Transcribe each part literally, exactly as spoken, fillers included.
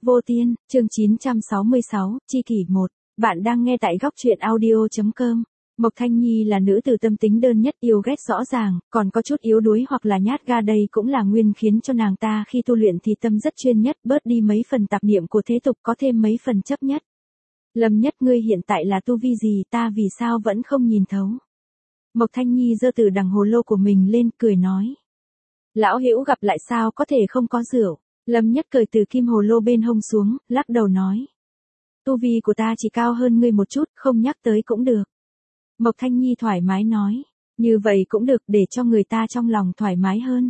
Vô Tiên, chương chín trăm sáu mươi sáu, chi kỷ một. Bạn đang nghe tại góc truyện audio chấm com. Mộc Thanh Nhi là nữ tử tâm tính đơn nhất, yêu ghét rõ ràng, còn có chút yếu đuối hoặc là nhát ga, đây cũng là nguyên khiến cho nàng ta khi tu luyện thì tâm rất chuyên nhất, bớt đi mấy phần tạp niệm của thế tục, có thêm mấy phần chấp nhất. Lâm Nhất, ngươi hiện tại là tu vi gì, ta vì sao vẫn không nhìn thấu? Mộc Thanh Nhi giơ từ đằng hồ lô của mình lên, cười nói. Lão hữu gặp lại sao có thể không có rượu. Lâm Nhất cởi từ kim hồ lô bên hông xuống, lắc đầu nói. Tu vi của ta chỉ cao hơn ngươi một chút, không nhắc tới cũng được. Mộc Thanh Nhi thoải mái nói. Như vậy cũng được, để cho người ta trong lòng thoải mái hơn.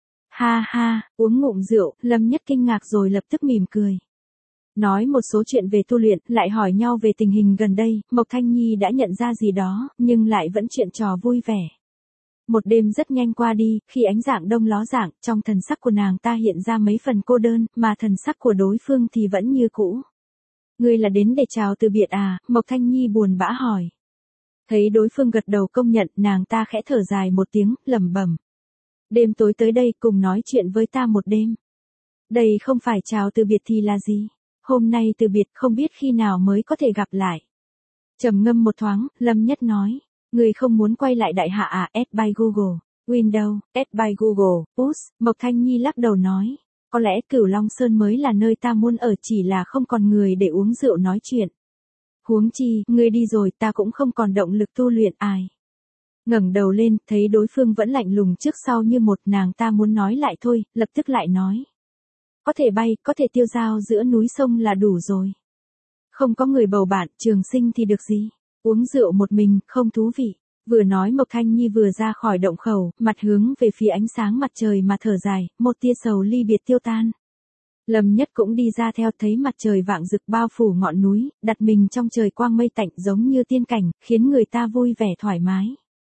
Ha ha, uống ngụm rượu, Lâm Nhất kinh ngạc rồi lập tức mỉm cười. Nói một số chuyện về tu luyện, lại hỏi nhau về tình hình gần đây, Mộc Thanh Nhi đã nhận ra gì đó, nhưng lại vẫn chuyện trò vui vẻ. Một đêm rất nhanh qua đi, khi ánh dạng đông ló dạng, trong thần sắc của nàng ta hiện ra mấy phần cô đơn, mà thần sắc của đối phương thì vẫn như cũ. Ngươi là đến để chào từ biệt à, Mộc Thanh Nhi buồn bã hỏi. Thấy đối phương gật đầu công nhận, nàng ta khẽ thở dài một tiếng, lẩm bẩm. Đêm tối tới đây, cùng nói chuyện với ta một đêm. Đây không phải chào từ biệt thì là gì? Hôm nay từ biệt, không biết khi nào mới có thể gặp lại. Trầm ngâm một thoáng, Lâm Nhất nói. Người không muốn quay lại đại hạ à, add by Google, Windows, add by Google, push, Mộc Thanh Nhi lắc đầu nói. Có lẽ Cửu Long Sơn mới là nơi ta muốn ở, chỉ là không còn người để uống rượu nói chuyện. Huống chi, ngươi đi rồi ta cũng không còn động lực tu luyện ai. Ngẩng đầu lên, thấy đối phương vẫn lạnh lùng trước sau như một, nàng ta muốn nói lại thôi, lập tức lại nói. Có thể bay, có thể tiêu dao giữa núi sông là đủ rồi. Không có người bầu bạn, trường sinh thì được gì. Uống rượu một mình, không thú vị. Vừa nói Mộc Thanh Nhi vừa ra khỏi động khẩu, mặt hướng về phía ánh sáng mặt trời mà thở dài, một tia sầu ly biệt tiêu tan. Lâm Nhất cũng đi ra theo, thấy mặt trời vạng rực bao phủ ngọn núi, đặt mình trong trời quang mây tạnh giống như tiên cảnh, khiến người ta vui vẻ thoải mái.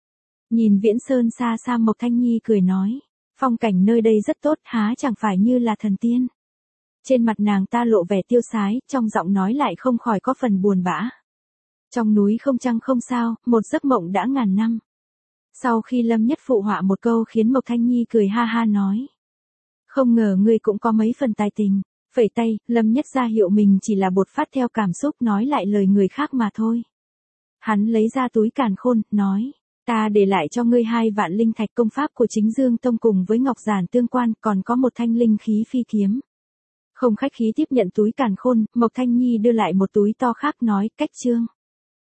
Nhìn viễn sơn xa xa, Mộc Thanh Nhi cười nói, phong cảnh nơi đây rất tốt, há chẳng phải như là thần tiên. Trên mặt nàng ta lộ vẻ tiêu sái, trong giọng nói lại không khỏi có phần buồn bã. Trong núi không trăng không sao, một giấc mộng đã ngàn năm. Sau khi Lâm Nhất phụ họa một câu khiến Mộc Thanh Nhi cười ha ha nói. Không ngờ ngươi cũng có mấy phần tài tình. Phẩy tay, Lâm Nhất ra hiệu mình chỉ là bột phát theo cảm xúc nói lại lời người khác mà thôi. Hắn lấy ra túi càn khôn, nói. Ta để lại cho ngươi hai vạn linh thạch công pháp của Chính Dương Tông cùng với ngọc giản tương quan, còn có một thanh linh khí phi kiếm. Không khách khí tiếp nhận túi càn khôn, Mộc Thanh Nhi đưa lại một túi to khác nói, cách trương.